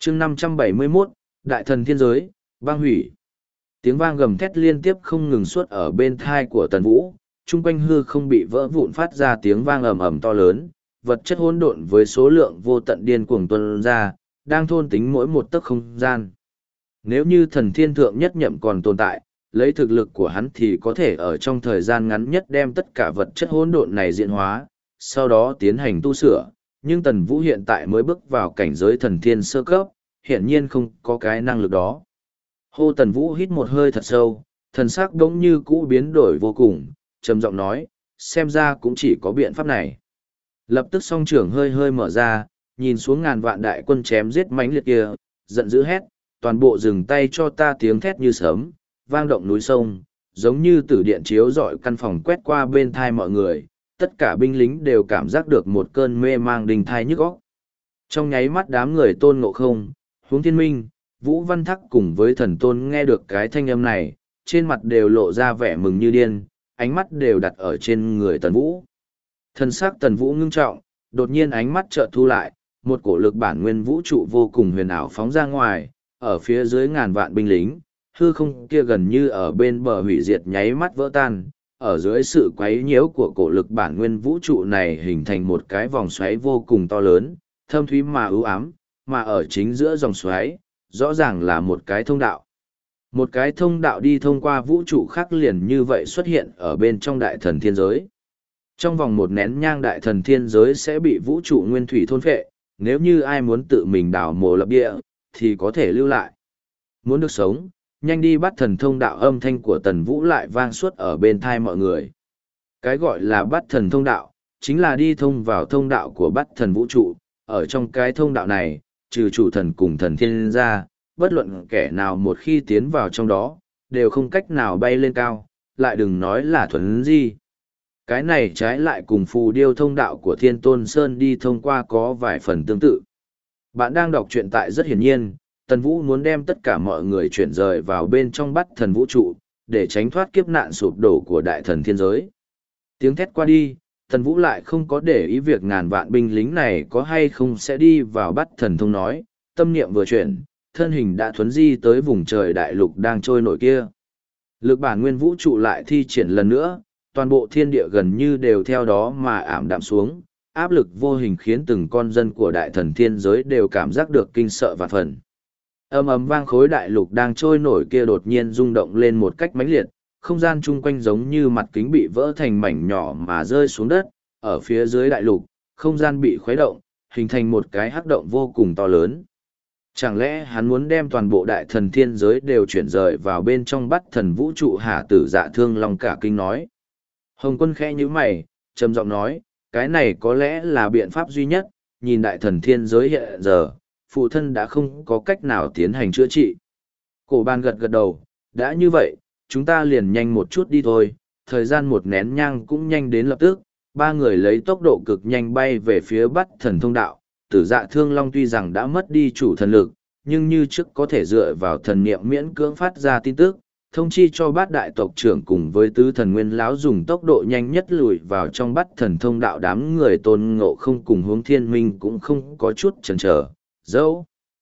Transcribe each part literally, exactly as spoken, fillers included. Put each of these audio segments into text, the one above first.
chương năm trăm bảy mươi mốt, Đại thần thiên giới, băng hủy. Tiếng vang gầm thét liên tiếp không ngừng suốt ở bên thai của Tần Vũ, chung quanh hư không bị vỡ vụn phát ra tiếng vang ầm ầm to lớn, vật chất hỗn độn với số lượng vô tận điên cuồng tuôn ra, đang thôn tính mỗi một tấc không gian. Nếu như thần thiên thượng nhất nhậm còn tồn tại, lấy thực lực của hắn thì có thể ở trong thời gian ngắn nhất đem tất cả vật chất hỗn độn này diễn hóa, sau đó tiến hành tu sửa, nhưng Tần Vũ hiện tại mới bước vào cảnh giới thần thiên sơ cấp, hiển nhiên không có cái năng lực đó. Hô Tần Vũ hít một hơi thật sâu, thần sắc đống như cũ biến đổi vô cùng, trầm giọng nói, xem ra cũng chỉ có biện pháp này. Lập tức song trưởng hơi hơi mở ra, nhìn xuống ngàn vạn đại quân chém giết mãnh liệt kia, giận dữ hét, toàn bộ dừng tay cho ta, tiếng thét như sớm, vang động núi sông, giống như tử điện chiếu rọi căn phòng quét qua bên thai mọi người, tất cả binh lính đều cảm giác được một cơn mê mang đình thai nhức óc. Trong nháy mắt đám người Tôn Ngộ Không, Huống Thiên Minh, Vũ Văn Thắc cùng với thần tôn nghe được cái thanh âm này, trên mặt đều lộ ra vẻ mừng như điên, ánh mắt đều đặt ở trên người Tần Vũ. Thần sắc Tần Vũ ngưng trọng, đột nhiên ánh mắt chợt thu lại, một cổ lực bản nguyên vũ trụ vô cùng huyền ảo phóng ra ngoài, ở phía dưới ngàn vạn binh lính, hư không kia gần như ở bên bờ hủy diệt nháy mắt vỡ tan, ở dưới sự quấy nhiễu của cổ lực bản nguyên vũ trụ này hình thành một cái vòng xoáy vô cùng to lớn, thâm thúy mà ưu ám, mà ở chính giữa dòng xoáy, rõ ràng là một cái thông đạo. Một cái thông đạo đi thông qua vũ trụ khác liền như vậy xuất hiện ở bên trong đại thần thiên giới. Trong vòng một nén nhang đại thần thiên giới sẽ bị vũ trụ nguyên thủy thôn phệ, nếu như ai muốn tự mình đào mồ lập địa, thì có thể lưu lại. Muốn được sống, nhanh đi bắt thần thông đạo, âm thanh của Tần Vũ lại vang suốt ở bên thai mọi người. Cái gọi là bắt thần thông đạo, chính là đi thông vào thông đạo của bắt thần vũ trụ. Ở trong cái thông đạo này, trừ chủ thần cùng thần thiên ra, bất luận kẻ nào một khi tiến vào trong đó, đều không cách nào bay lên cao, lại đừng nói là thuấn di. Cái này trái lại cùng phù điêu thông đạo của Thiên Tôn Sơn đi thông qua có vài phần tương tự. Bạn đang đọc truyện tại rất hiển nhiên, Tần Vũ muốn đem tất cả mọi người chuyển rời vào bên trong bắt thần vũ trụ, để tránh thoát kiếp nạn sụp đổ của đại thần thiên giới. Tiếng thét qua đi, Tần Vũ lại không có để ý việc ngàn vạn binh lính này có hay không sẽ đi vào bắt thần thông nói, tâm niệm vừa chuyển, thân hình đã thuấn di tới vùng trời đại lục đang trôi nổi kia. Lực bản nguyên vũ trụ lại thi triển lần nữa, toàn bộ thiên địa gần như đều theo đó mà ảm đạm xuống, áp lực vô hình khiến từng con dân của đại thần thiên giới đều cảm giác được kinh sợ vạn phần. Ầm ầm vang, khối đại lục đang trôi nổi kia đột nhiên rung động lên một cách mãnh liệt, không gian chung quanh giống như mặt kính bị vỡ thành mảnh nhỏ mà rơi xuống đất, ở phía dưới đại lục, không gian bị khuấy động, hình thành một cái hắc động vô cùng to lớn. Chẳng lẽ hắn muốn đem toàn bộ đại thần thiên giới đều chuyển rời vào bên trong bắt thần vũ trụ hả? Tử Dạ Thương Long cả kinh nói. Hồng Quân khẽ nhíu mày, trầm giọng nói, cái này có lẽ là biện pháp duy nhất, nhìn đại thần thiên giới hiện giờ, phụ thân đã không có cách nào tiến hành chữa trị. Cổ Bàn gật gật đầu, đã như vậy, chúng ta liền nhanh một chút đi thôi, thời gian một nén nhang cũng nhanh đến lập tức. Ba người lấy tốc độ cực nhanh bay về phía bắt thần thông đạo. Tử Dạ Thương Long tuy rằng đã mất đi chủ thần lực, nhưng như trước có thể dựa vào thần niệm miễn cưỡng phát ra tin tức, thông chi cho bát đại tộc trưởng cùng với tứ thần nguyên lão dùng tốc độ nhanh nhất lùi vào trong bắt thần thông đạo. Đám người Tôn Ngộ Không cùng Hướng Thiên Minh cũng không có chút chần chờ. Dẫu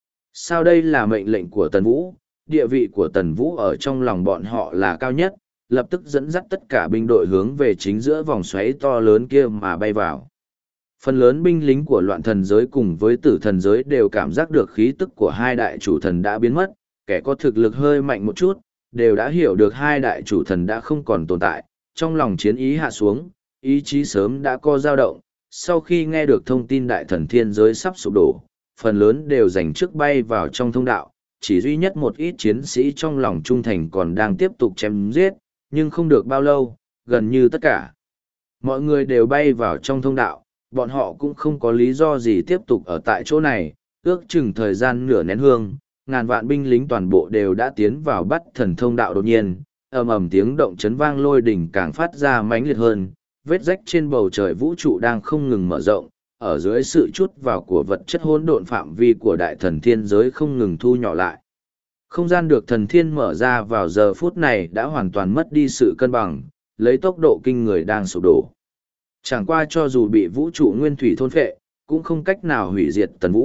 sao đây là mệnh lệnh của Tần Vũ, địa vị của Tần Vũ ở trong lòng bọn họ là cao nhất, lập tức dẫn dắt tất cả binh đội hướng về chính giữa vòng xoáy to lớn kia mà bay vào. Phần lớn binh lính của loạn thần giới cùng với tử thần giới đều cảm giác được khí tức của hai đại chủ thần đã biến mất, kẻ có thực lực hơi mạnh một chút, đều đã hiểu được hai đại chủ thần đã không còn tồn tại, trong lòng chiến ý hạ xuống, ý chí sớm đã co dao động. Sau khi nghe được thông tin đại thần thiên giới sắp sụp đổ, phần lớn đều giành trước bay vào trong thông đạo, chỉ duy nhất một ít chiến sĩ trong lòng trung thành còn đang tiếp tục chém giết, nhưng không được bao lâu, gần như tất cả mọi người đều bay vào trong thông đạo. Bọn họ cũng không có lý do gì tiếp tục ở tại chỗ này, ước chừng thời gian nửa nén hương, ngàn vạn binh lính toàn bộ đều đã tiến vào bắt thần thông đạo. Đột nhiên, ầm ầm tiếng động chấn vang lôi đỉnh càng phát ra mãnh liệt hơn, vết rách trên bầu trời vũ trụ đang không ngừng mở rộng, ở dưới sự chút vào của vật chất hỗn độn, phạm vi của đại thần thiên giới không ngừng thu nhỏ lại. Không gian được thần thiên mở ra vào giờ phút này đã hoàn toàn mất đi sự cân bằng, lấy tốc độ kinh người đang sụp đổ. Chẳng qua cho dù bị vũ trụ nguyên thủy thôn phệ, cũng không cách nào hủy diệt Tần Vũ,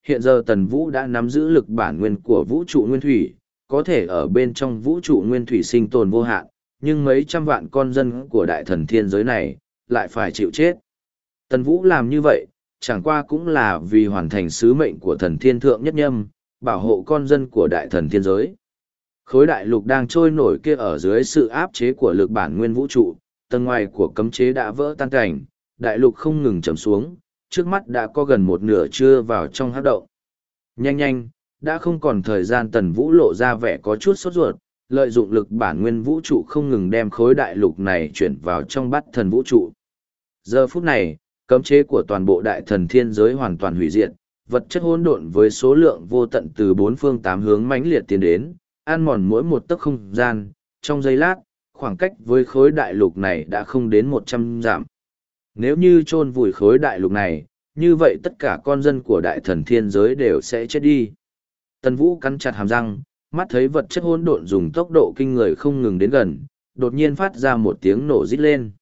hiện giờ Tần Vũ đã nắm giữ lực bản nguyên của vũ trụ nguyên thủy, có thể ở bên trong vũ trụ nguyên thủy sinh tồn vô hạn, nhưng mấy trăm vạn con dân của đại thần thiên giới này lại phải chịu chết. Tần Vũ làm như vậy, chẳng qua cũng là vì hoàn thành sứ mệnh của thần thiên thượng nhất nhâm, bảo hộ con dân của đại thần thiên giới. Khối đại lục đang trôi nổi kia ở dưới sự áp chế của lực bản nguyên vũ trụ, tầng ngoài của cấm chế đã vỡ tan cảnh, đại lục không ngừng chầm xuống, trước mắt đã có gần một nửa chưa vào trong hắc động. Nhanh nhanh, đã không còn thời gian. Tần Vũ lộ ra vẻ có chút sốt ruột, lợi dụng lực bản nguyên vũ trụ không ngừng đem khối đại lục này chuyển vào trong bát thần vũ trụ. Giờ phút này, cấm chế của toàn bộ đại thần thiên giới hoàn toàn hủy diệt, vật chất hỗn độn với số lượng vô tận từ bốn phương tám hướng mãnh liệt tiến đến, ăn mòn mỗi một tấc không gian. Trong giây lát, khoảng cách với khối đại lục này đã không đến một trăm dặm. Nếu như chôn vùi khối đại lục này, như vậy tất cả con dân của đại thần thiên giới đều sẽ chết đi. Tần Vũ cắn chặt hàm răng, mắt thấy vật chất hỗn độn dùng tốc độ kinh người không ngừng đến gần, đột nhiên phát ra một tiếng nổ rít lên.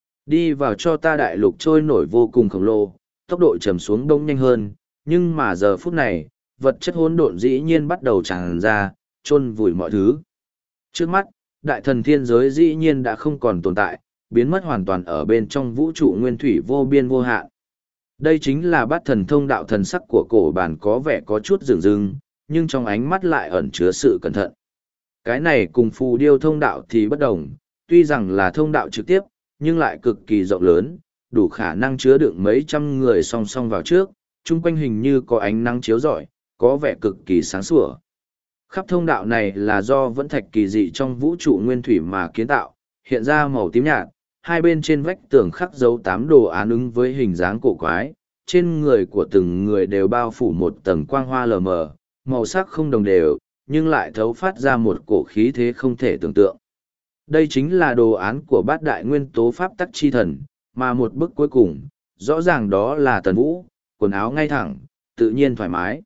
Đi vào cho ta. Đại lục trôi nổi vô cùng khổng lồ, tốc độ trầm xuống đông nhanh hơn, nhưng mà giờ phút này, vật chất hỗn độn dĩ nhiên bắt đầu tràn ra, chôn vùi mọi thứ. Trước mắt, đại thần thiên giới dĩ nhiên đã không còn tồn tại, biến mất hoàn toàn ở bên trong vũ trụ nguyên thủy vô biên vô hạn. Đây chính là bát thần thông đạo. Thần sắc của cổ bản có vẻ có chút rừng rưng, nhưng trong ánh mắt lại ẩn chứa sự cẩn thận. Cái này cùng phù điêu thông đạo thì bất đồng, tuy rằng là thông đạo trực tiếp, nhưng lại cực kỳ rộng lớn, đủ khả năng chứa đựng mấy trăm người song song vào trước, chung quanh hình như có ánh nắng chiếu rọi, có vẻ cực kỳ sáng sủa. Khắp thông đạo này là do vẫn thạch kỳ dị trong vũ trụ nguyên thủy mà kiến tạo, hiện ra màu tím nhạt, hai bên trên vách tường khắc dấu tám đồ án ứng với hình dáng cổ quái, trên người của từng người đều bao phủ một tầng quang hoa lờ mờ, màu sắc không đồng đều, nhưng lại thấu phát ra một cổ khí thế không thể tưởng tượng. Đây chính là đồ án của bát đại nguyên tố pháp tắc chi thần, mà một bức cuối cùng, rõ ràng đó là Tần Vũ, quần áo ngay thẳng, tự nhiên thoải mái.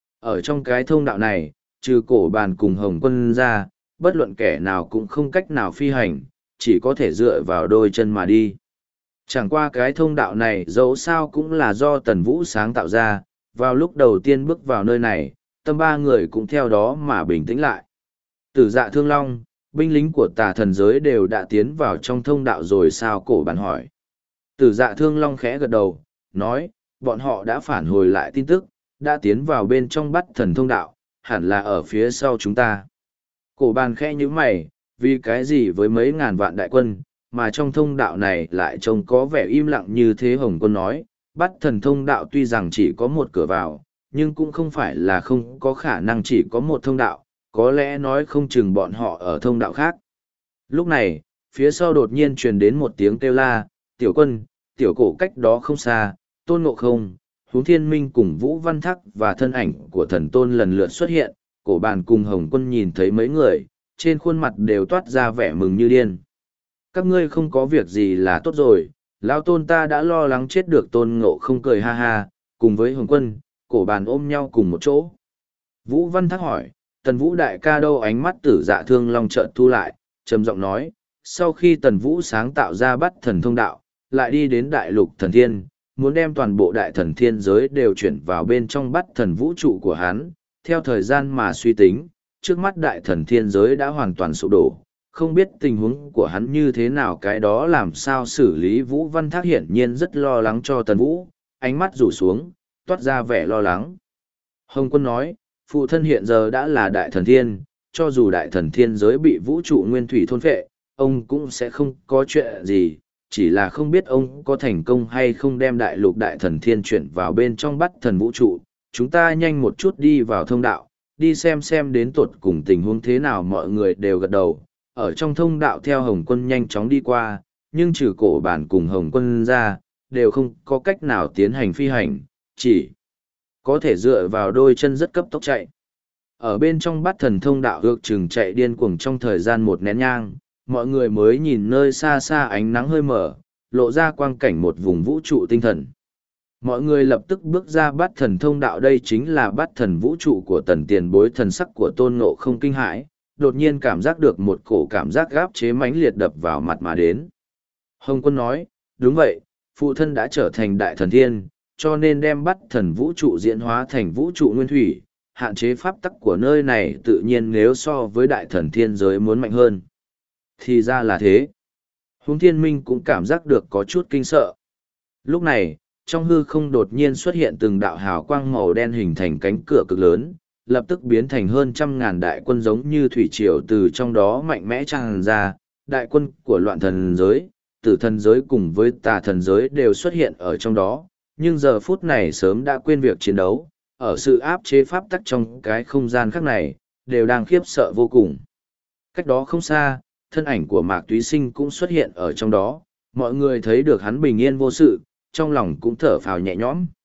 Ở trong cái thông đạo này, trừ cổ bàn cùng Hồng Quân ra, bất luận kẻ nào cũng không cách nào phi hành, chỉ có thể dựa vào đôi chân mà đi. Chẳng qua cái thông đạo này dẫu sao cũng là do Tần Vũ sáng tạo ra, vào lúc đầu tiên bước vào nơi này, tâm ba người cũng theo đó mà bình tĩnh lại. Tử Dạ Thương Long, binh lính của tà thần giới đều đã tiến vào trong thông đạo rồi sao? Cổ bàn hỏi. Tử Dạ Thương Long khẽ gật đầu, nói, bọn họ đã phản hồi lại tin tức, đã tiến vào bên trong bát thần thông đạo, hẳn là ở phía sau chúng ta. Cổ bàn khẽ nhíu mày, vì cái gì với mấy ngàn vạn đại quân, mà trong thông đạo này lại trông có vẻ im lặng như thế? Hồng Quân nói, bát thần thông đạo tuy rằng chỉ có một cửa vào, nhưng cũng không phải là không có khả năng chỉ có một thông đạo, có lẽ nói không chừng bọn họ ở thông đạo khác. Lúc này, phía sau đột nhiên truyền đến một tiếng kêu la, Tiểu Quân, Tiểu Cổ cách đó không xa, Tôn Ngộ Không, Huống Thiên Minh cùng Vũ Văn Thắc và thân ảnh của thần tôn lần lượt xuất hiện. Cổ bàn cùng Hồng Quân nhìn thấy mấy người, trên khuôn mặt đều toát ra vẻ mừng như điên. Các ngươi không có việc gì là tốt rồi, lão tôn ta đã lo lắng chết được. Tôn Ngộ Không cười ha ha, cùng với Hồng Quân, cổ bàn ôm nhau cùng một chỗ. Vũ Văn Thắc hỏi, Tần Vũ đại ca đâu? Ánh mắt Tử Dạ Thương Long chợt thu lại, trầm giọng nói, sau khi Tần Vũ sáng tạo ra bát thần thông đạo, lại đi đến đại lục thần thiên, muốn đem toàn bộ đại thần thiên giới đều chuyển vào bên trong bát thần vũ trụ của hắn. Theo thời gian mà suy tính, trước mắt đại thần thiên giới đã hoàn toàn sụp đổ, không biết tình huống của hắn như thế nào, cái đó làm sao xử lý? Vũ Văn Thác hiển nhiên rất lo lắng cho Tần Vũ, ánh mắt rủ xuống, toát ra vẻ lo lắng. Hồng Quân nói, phụ thân hiện giờ đã là đại thần thiên, cho dù đại thần thiên giới bị vũ trụ nguyên thủy thôn phệ, ông cũng sẽ không có chuyện gì, chỉ là không biết ông có thành công hay không đem đại lục đại thần thiên chuyển vào bên trong bát thần vũ trụ. Chúng ta nhanh một chút đi vào thông đạo, đi xem xem đến tột cùng tình huống thế nào. Mọi người đều gật đầu, ở trong thông đạo theo Hồng Quân nhanh chóng đi qua, nhưng trừ cổ bản cùng Hồng Quân ra, đều không có cách nào tiến hành phi hành, chỉ có thể dựa vào đôi chân rất cấp tốc chạy. Ở bên trong bát thần thông đạo ước chừng chạy điên cuồng trong thời gian một nén nhang, mọi người mới nhìn nơi xa xa ánh nắng hơi mở, lộ ra quang cảnh một vùng vũ trụ tinh thần. Mọi người lập tức bước ra bát thần thông đạo. Đây chính là bát thần vũ trụ của Tần tiền bối. Thần sắc của Tôn Ngộ Không kinh hãi, đột nhiên cảm giác được một cổ cảm giác gáp chế mãnh liệt đập vào mặt mà đến. Hồng Quân nói, đúng vậy, phụ thân đã trở thành đại thần thiên, cho nên đem bắt thần vũ trụ diễn hóa thành vũ trụ nguyên thủy, hạn chế pháp tắc của nơi này tự nhiên nếu so với đại thần thiên giới muốn mạnh hơn. Thì ra là thế. Huống thiên minh cũng cảm giác được có chút kinh sợ. Lúc này, trong hư không đột nhiên xuất hiện từng đạo hào quang màu đen hình thành cánh cửa cực lớn, lập tức biến thành hơn trăm ngàn đại quân giống như thủy triều từ trong đó mạnh mẽ tràn ra, đại quân của loạn thần giới, tử thần giới cùng với tà thần giới đều xuất hiện ở trong đó, nhưng giờ phút này sớm đã quên việc chiến đấu, ở sự áp chế pháp tắc trong cái không gian khác này, đều đang khiếp sợ vô cùng. Cách đó không xa, thân ảnh của Mạc Túy Sinh cũng xuất hiện ở trong đó, mọi người thấy được hắn bình yên vô sự, trong lòng cũng thở phào nhẹ nhõm.